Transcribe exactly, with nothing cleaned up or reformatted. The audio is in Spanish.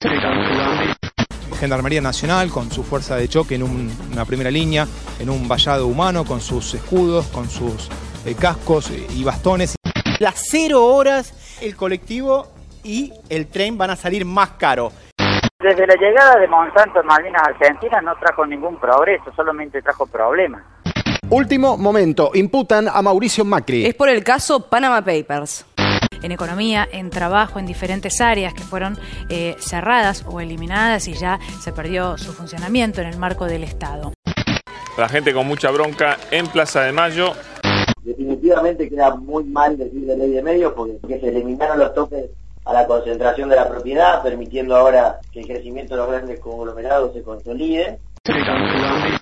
Gendarmería Nacional con su fuerza de choque en un, una primera línea, en un vallado humano con sus escudos, con sus eh, cascos y bastones. Las cero horas el colectivo y el tren van a salir más caros. Desde la llegada de Monsanto en Malvinas Argentinas no trajo ningún progreso, solamente trajo problemas. Último momento, imputan a Mauricio Macri. Es por el caso Panama Papers. En economía, en trabajo, en diferentes áreas que fueron eh, cerradas o eliminadas y ya se perdió su funcionamiento en el marco del Estado. La gente con mucha bronca en Plaza de Mayo. Definitivamente queda muy mal decir de ley de medios porque se eliminaron los topes a la concentración de la propiedad, permitiendo ahora que el crecimiento de los grandes conglomerados se consolide.